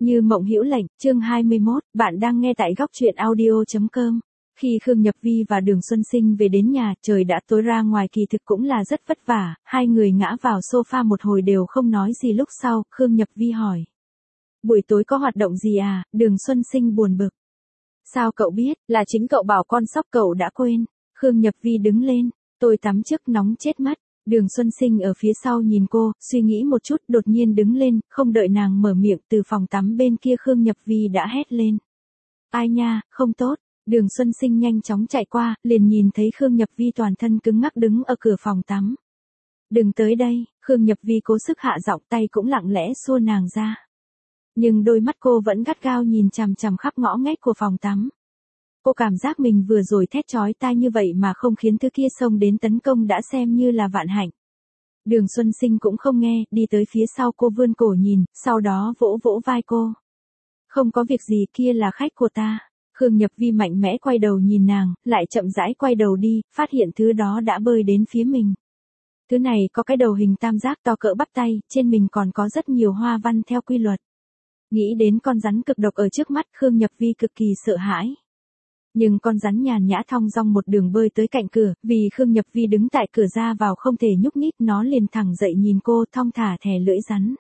Như mộng hữu lệnh, chương 21, bạn đang nghe tại góc truyện audio.com. Khi Khương Nhập Vi và Đường Xuân Sinh về đến nhà, trời đã tối ra ngoài kỳ thực cũng là rất vất vả, hai người ngã vào sofa một hồi đều không nói gì. Lúc sau, Khương Nhập Vi hỏi. Buổi tối có hoạt động gì à? Đường Xuân Sinh buồn bực. Sao cậu biết, là chính cậu bảo con sóc cậu đã quên. Khương Nhập Vi đứng lên, tôi tắm trước nóng chết mất. Đường Xuân Sinh ở phía sau nhìn cô, suy nghĩ một chút đột nhiên đứng lên, không đợi nàng mở miệng từ phòng tắm bên kia Khương Nhập Vi đã hét lên. Ai nha, không tốt. Đường Xuân Sinh nhanh chóng chạy qua, liền nhìn thấy Khương Nhập Vi toàn thân cứng ngắc đứng ở cửa phòng tắm. Đừng tới đây, Khương Nhập Vi cố sức hạ giọng, tay cũng lặng lẽ xua nàng ra. Nhưng đôi mắt cô vẫn gắt gao nhìn chằm chằm khắp ngõ ngách của phòng tắm. Cô cảm giác mình vừa rồi thét chói tai như vậy mà không khiến thứ kia xông đến tấn công đã xem như là vạn hạnh. Đường Xuân Sinh cũng không nghe, đi tới phía sau cô vươn cổ nhìn, sau đó vỗ vỗ vai cô. Không có việc gì, kia là khách của ta. Khương Nhập Vi mạnh mẽ quay đầu nhìn nàng, lại chậm rãi quay đầu đi, phát hiện thứ đó đã bơi đến phía mình. Thứ này có cái đầu hình tam giác to cỡ bắp tay, trên mình còn có rất nhiều hoa văn theo quy luật. Nghĩ đến con rắn cực độc ở trước mắt, Khương Nhập Vi cực kỳ sợ hãi. Nhưng con rắn nhàn nhã thong dong một đường bơi tới cạnh cửa, vì Khương Nhập Vi đứng tại cửa ra vào không thể nhúc nhích, nó liền thẳng dậy nhìn cô thong thả thè lưỡi rắn.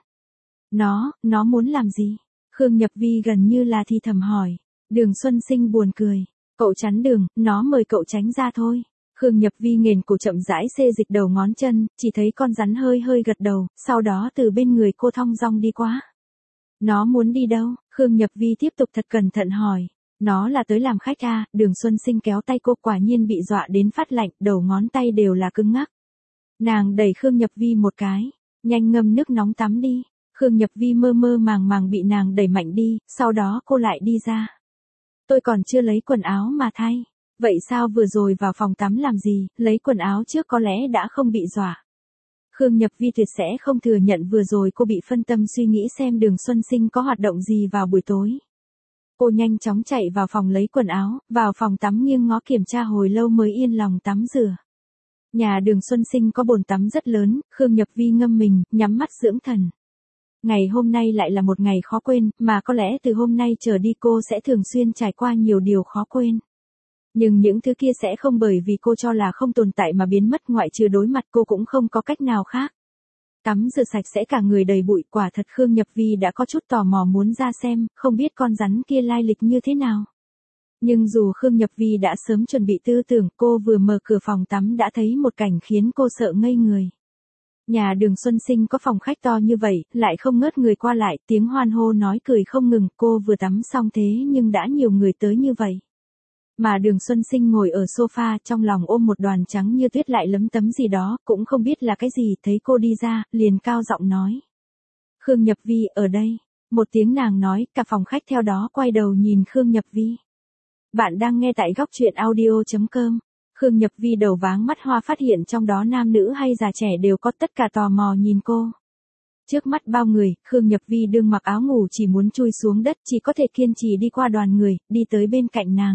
Nó muốn làm gì? Khương Nhập Vi gần như là thì thầm hỏi. Đường Xuân Sinh buồn cười. Cậu chắn đường, nó mời cậu tránh ra thôi. Khương Nhập Vi nghền cổ chậm rãi xê dịch đầu ngón chân, chỉ thấy con rắn hơi hơi gật đầu, sau đó từ bên người cô thong dong đi qua. Nó muốn đi đâu? Khương Nhập Vi tiếp tục thật cẩn thận hỏi. Nó là tới làm khách à? Đường Xuân Sinh kéo tay cô, quả nhiên bị dọa đến phát lạnh, đầu ngón tay đều là cứng ngắc. Nàng đẩy Khương Nhập Vi một cái. Nhanh ngâm nước nóng tắm đi. Khương Nhập Vi mơ mơ màng màng bị nàng đẩy mạnh đi, sau đó cô lại đi ra. Tôi còn chưa lấy quần áo mà thay. Vậy sao vừa rồi vào phòng tắm làm gì, lấy quần áo trước có lẽ đã không bị dọa. Khương Nhập Vi tuyệt sẽ không thừa nhận vừa rồi cô bị phân tâm suy nghĩ xem Đường Xuân Sinh có hoạt động gì vào buổi tối. Cô nhanh chóng chạy vào phòng lấy quần áo, vào phòng tắm nghiêng ngó kiểm tra hồi lâu mới yên lòng tắm rửa. Nhà Đường Xuân Sinh có bồn tắm rất lớn, Khương Nhập Vi ngâm mình, nhắm mắt dưỡng thần. Ngày hôm nay lại là một ngày khó quên, mà có lẽ từ hôm nay trở đi cô sẽ thường xuyên trải qua nhiều điều khó quên. Nhưng những thứ kia sẽ không bởi vì cô cho là không tồn tại mà biến mất, ngoại trừ đối mặt cô cũng không có cách nào khác. Tắm rửa sạch sẽ cả người đầy bụi, quả thật Khương Nhập Vi đã có chút tò mò muốn ra xem, không biết con rắn kia lai lịch như thế nào. Nhưng dù Khương Nhập Vi đã sớm chuẩn bị tư tưởng, cô vừa mở cửa phòng tắm đã thấy một cảnh khiến cô sợ ngây người. Nhà Đường Xuân Sinh có phòng khách to như vậy, lại không ngớt người qua lại, tiếng hoan hô nói cười không ngừng, cô vừa tắm xong thế nhưng đã nhiều người tới như vậy. Mà Đường Xuân Sinh ngồi ở sofa trong lòng ôm một đoàn trắng như tuyết lại lấm tấm gì đó, cũng không biết là cái gì, thấy cô đi ra, liền cao giọng nói. Khương Nhập Vi ở đây. Một tiếng nàng nói, cả phòng khách theo đó quay đầu nhìn Khương Nhập Vi. Bạn đang nghe tại góc truyện audio.com. Khương Nhập Vi đầu váng mắt hoa phát hiện trong đó nam nữ hay già trẻ đều có, tất cả tò mò nhìn cô. Trước mắt bao người, Khương Nhập Vi đương mặc áo ngủ chỉ muốn chui xuống đất, chỉ có thể kiên trì đi qua đoàn người, đi tới bên cạnh nàng.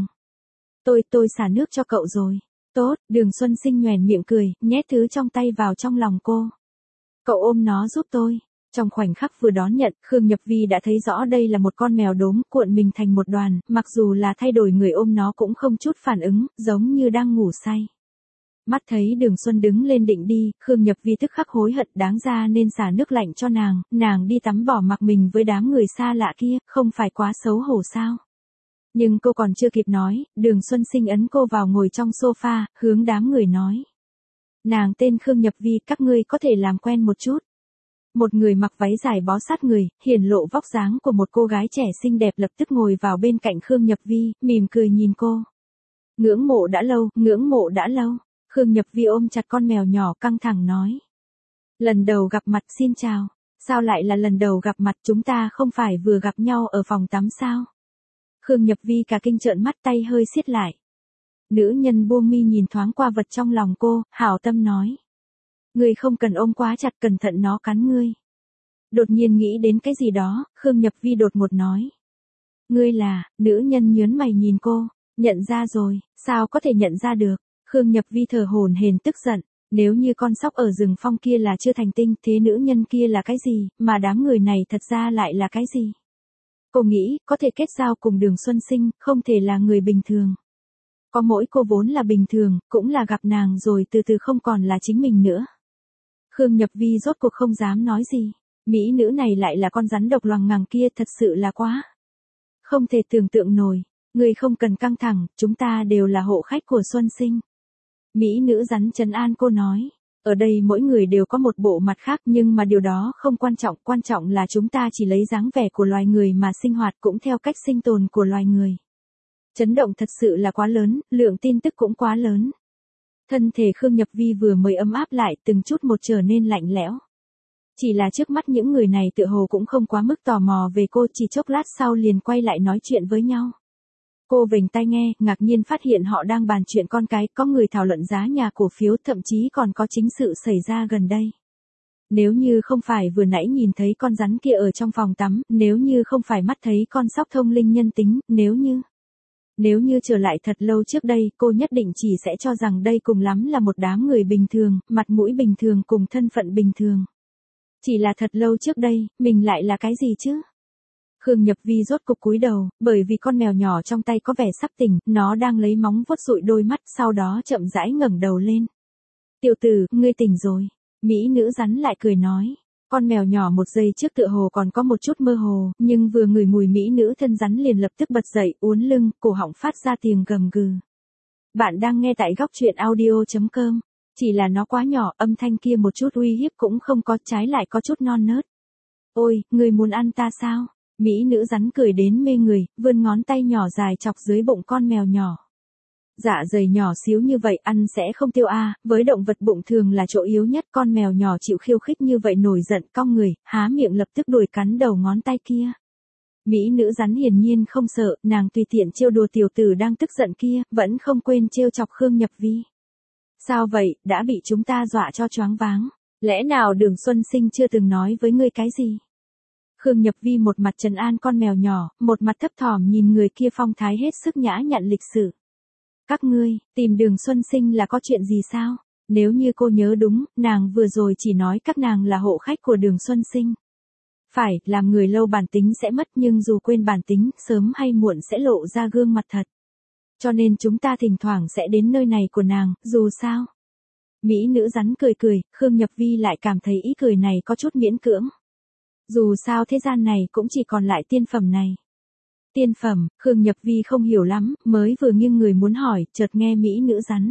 Tôi xả nước cho cậu rồi. Tốt, Đường Xuân Sinh nhoẻn miệng cười, nhét thứ trong tay vào trong lòng cô. Cậu ôm nó giúp tôi. Trong khoảnh khắc vừa đón nhận, Khương Nhập Vi đã thấy rõ đây là một con mèo đốm cuộn mình thành một đoàn, mặc dù là thay đổi người ôm nó cũng không chút phản ứng, giống như đang ngủ say. Mắt thấy Đường Xuân đứng lên định đi, Khương Nhập Vi tức khắc hối hận, đáng ra nên xả nước lạnh cho nàng đi tắm bỏ mặc mình với đám người xa lạ kia, không phải quá xấu hổ sao? Nhưng cô còn chưa kịp nói, Đường Xuân Sinh ấn cô vào ngồi trong sofa, hướng đám người nói. Nàng tên Khương Nhập Vi, các ngươi có thể làm quen một chút. Một người mặc váy dài bó sát người, hiển lộ vóc dáng của một cô gái trẻ xinh đẹp lập tức ngồi vào bên cạnh Khương Nhập Vi, mỉm cười nhìn cô. Ngưỡng mộ đã lâu, ngưỡng mộ đã lâu. Khương Nhập Vi ôm chặt con mèo nhỏ căng thẳng nói. Lần đầu gặp mặt, xin chào. Sao lại là lần đầu gặp mặt, chúng ta không phải vừa gặp nhau ở phòng tắm sao? Khương Nhập Vi cả kinh trợn mắt, tay hơi siết lại. Nữ nhân buông mi nhìn thoáng qua vật trong lòng cô, hảo tâm nói. Ngươi không cần ôm quá chặt, cẩn thận nó cắn ngươi. Đột nhiên nghĩ đến cái gì đó, Khương Nhập Vi đột ngột nói. Ngươi là, nữ nhân nhớn mày nhìn cô, nhận ra rồi, sao có thể nhận ra được. Khương Nhập Vi thở hổn hển tức giận, nếu như con sóc ở rừng phong kia là chưa thành tinh, thế nữ nhân kia là cái gì, mà đám người này thật ra lại là cái gì? Cô nghĩ, có thể kết giao cùng Đường Xuân Sinh, không thể là người bình thường. Có mỗi cô vốn là bình thường, cũng là gặp nàng rồi từ từ không còn là chính mình nữa. Khương Nhập Vi rốt cuộc không dám nói gì. Mỹ nữ này lại là con rắn độc loằng ngằng kia, thật sự là quá. Không thể tưởng tượng nổi. Người không cần căng thẳng, chúng ta đều là hộ khách của Xuân Sinh. Mỹ nữ rắn trấn an cô nói. Ở đây mỗi người đều có một bộ mặt khác, nhưng mà điều đó không quan trọng là chúng ta chỉ lấy dáng vẻ của loài người mà sinh hoạt cũng theo cách sinh tồn của loài người. Chấn động thật sự là quá lớn, lượng tin tức cũng quá lớn. Thân thể Khương Nhập Vi vừa mới ấm áp lại, từng chút một trở nên lạnh lẽo. Chỉ là trước mắt những người này tựa hồ cũng không quá mức tò mò về cô, chỉ chốc lát sau liền quay lại nói chuyện với nhau. Cô vểnh tai nghe, ngạc nhiên phát hiện họ đang bàn chuyện con cái, có người thảo luận giá nhà cổ phiếu, thậm chí còn có chính sự xảy ra gần đây. Nếu như không phải vừa nãy nhìn thấy con rắn kia ở trong phòng tắm, nếu như không phải mắt thấy con sóc thông linh nhân tính, nếu như trở lại thật lâu trước đây, cô nhất định chỉ sẽ cho rằng đây cùng lắm là một đám người bình thường, mặt mũi bình thường cùng thân phận bình thường. Chỉ là thật lâu trước đây, mình lại là cái gì chứ? Khương Nhập Vi rốt cục cúi đầu, bởi vì con mèo nhỏ trong tay có vẻ sắp tỉnh, nó đang lấy móng vuốt dụi đôi mắt, sau đó chậm rãi ngẩng đầu lên. Tiểu tử, ngươi tỉnh rồi. Mỹ nữ rắn lại cười nói. Con mèo nhỏ một giây trước tựa hồ còn có một chút mơ hồ, nhưng vừa ngửi mùi mỹ nữ thân rắn liền lập tức bật dậy, uốn lưng, cổ họng phát ra tiếng gầm gừ. Bạn đang nghe tại góc truyện audio.com. Chỉ là nó quá nhỏ, âm thanh kia một chút uy hiếp cũng không có, trái lại có chút non nớt. Ôi, ngươi muốn ăn ta sao? Mỹ nữ rắn cười đến mê người, vươn ngón tay nhỏ dài chọc dưới bụng con mèo nhỏ. Dạ dày nhỏ xíu như vậy ăn sẽ không tiêu à, với động vật bụng thường là chỗ yếu nhất, con mèo nhỏ chịu khiêu khích như vậy nổi giận cong người, há miệng lập tức đuổi cắn đầu ngón tay kia. Mỹ nữ rắn hiển nhiên không sợ, nàng tùy tiện trêu đùa tiểu tử đang tức giận kia, vẫn không quên trêu chọc Khương Nhập Vi. Sao vậy, đã bị chúng ta dọa cho choáng váng, lẽ nào Đường Xuân Sinh chưa từng nói với ngươi cái gì? Khương Nhập Vi một mặt trấn an con mèo nhỏ, một mặt thấp thỏm nhìn người kia phong thái hết sức nhã nhặn lịch sự. Các ngươi, tìm Đường Xuân Sinh là có chuyện gì sao? Nếu như cô nhớ đúng, nàng vừa rồi chỉ nói các nàng là hộ khách của Đường Xuân Sinh. Phải, làm người lâu bản tính sẽ mất, nhưng dù quên bản tính, sớm hay muộn sẽ lộ ra gương mặt thật. Cho nên chúng ta thỉnh thoảng sẽ đến nơi này của nàng, dù sao. Mỹ nữ rắn cười cười, Khương Nhập Vi lại cảm thấy ý cười này có chút miễn cưỡng. Dù sao thế gian này cũng chỉ còn lại tiên phẩm này. Tiên phẩm, Khương Nhập Vi không hiểu lắm, mới vừa nghiêng người muốn hỏi, chợt nghe Mỹ nữ rắn.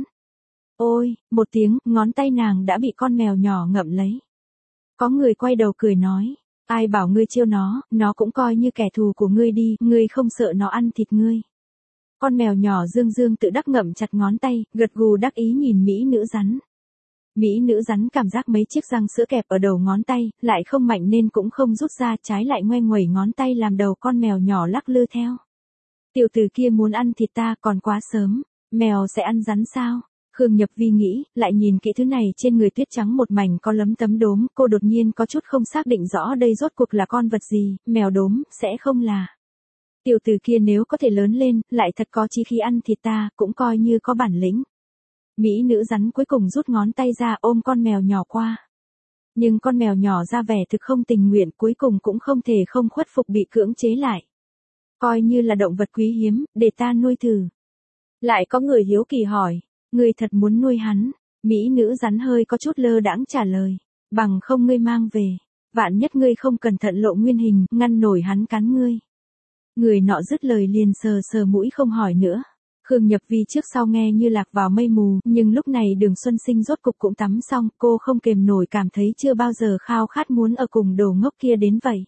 Ôi, một tiếng, ngón tay nàng đã bị con mèo nhỏ ngậm lấy. Có người quay đầu cười nói, ai bảo ngươi trêu nó cũng coi như kẻ thù của ngươi đi, ngươi không sợ nó ăn thịt ngươi. Con mèo nhỏ dương dương tự đắc ngậm chặt ngón tay, gật gù đắc ý nhìn Mỹ nữ rắn. Mỹ nữ rắn cảm giác mấy chiếc răng sữa kẹp ở đầu ngón tay, lại không mạnh nên cũng không rút ra, trái lại ngoe nguẩy ngón tay làm đầu con mèo nhỏ lắc lư theo. Tiểu tử kia muốn ăn thịt ta còn quá sớm, mèo sẽ ăn rắn sao? Khương Nhập Vi nghĩ, lại nhìn kỹ thứ này trên người tuyết trắng một mảnh có lấm tấm đốm, cô đột nhiên có chút không xác định rõ đây rốt cuộc là con vật gì, mèo đốm, sẽ không là. Tiểu tử kia nếu có thể lớn lên, lại thật có chí khí ăn thịt ta, cũng coi như có bản lĩnh. Mỹ nữ rắn cuối cùng rút ngón tay ra ôm con mèo nhỏ qua. Nhưng con mèo nhỏ ra vẻ thực không tình nguyện, cuối cùng cũng không thể không khuất phục bị cưỡng chế lại. Coi như là động vật quý hiếm, để ta nuôi thử. Lại có người hiếu kỳ hỏi, ngươi thật muốn nuôi hắn? Mỹ nữ rắn hơi có chút lơ đãng trả lời, bằng không ngươi mang về, vạn nhất ngươi không cẩn thận lộ nguyên hình, ngăn nổi hắn cắn ngươi. Người nọ dứt lời liền sờ sờ mũi không hỏi nữa. Khương Nhập Vi trước sau nghe như lạc vào mây mù, nhưng lúc này Đường Xuân Sinh rốt cục cũng tắm xong, cô không kềm nổi cảm thấy chưa bao giờ khao khát muốn ở cùng đồ ngốc kia đến vậy.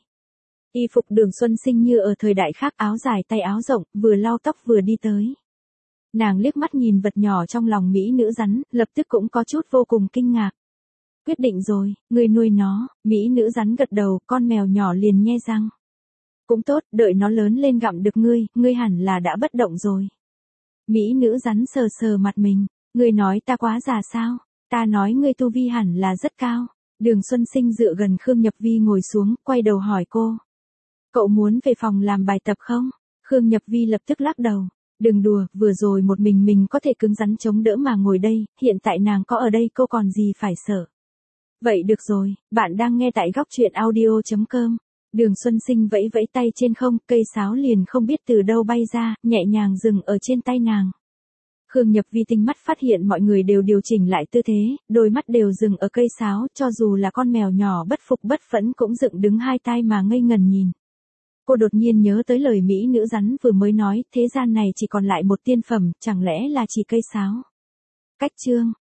Y phục Đường Xuân Sinh như ở thời đại khác, áo dài tay áo rộng, vừa lau tóc vừa đi tới. Nàng liếc mắt nhìn vật nhỏ trong lòng Mỹ nữ rắn, lập tức cũng có chút vô cùng kinh ngạc. Quyết định rồi, ngươi nuôi nó. Mỹ nữ rắn gật đầu, con mèo nhỏ liền nhe răng. Cũng tốt, đợi nó lớn lên gặm được ngươi hẳn là đã bất động rồi. Mỹ nữ rắn sờ sờ mặt mình, ngươi nói ta quá già sao? Ta nói ngươi tu vi hẳn là rất cao. Đường Xuân Sinh dựa gần Khương Nhập Vi ngồi xuống, quay đầu hỏi cô. Cậu muốn về phòng làm bài tập không? Khương Nhập Vi lập tức lắc đầu. Đừng đùa, vừa rồi một mình có thể cứng rắn chống đỡ mà ngồi đây, hiện tại nàng có ở đây cô còn gì phải sợ. Vậy được rồi, bạn đang nghe tại góc truyện audio.com. Đường Xuân Sinh vẫy vẫy tay trên không, cây sáo liền không biết từ đâu bay ra, nhẹ nhàng dừng ở trên tay nàng. Khương Nhập Vi tinh mắt phát hiện mọi người đều điều chỉnh lại tư thế, đôi mắt đều dừng ở cây sáo, cho dù là con mèo nhỏ bất phục bất phẫn cũng dựng đứng hai tai mà ngây ngần nhìn. Cô đột nhiên nhớ tới lời mỹ nữ rắn vừa mới nói, thế gian này chỉ còn lại một tiên phẩm, chẳng lẽ là chỉ cây sáo. Cách chương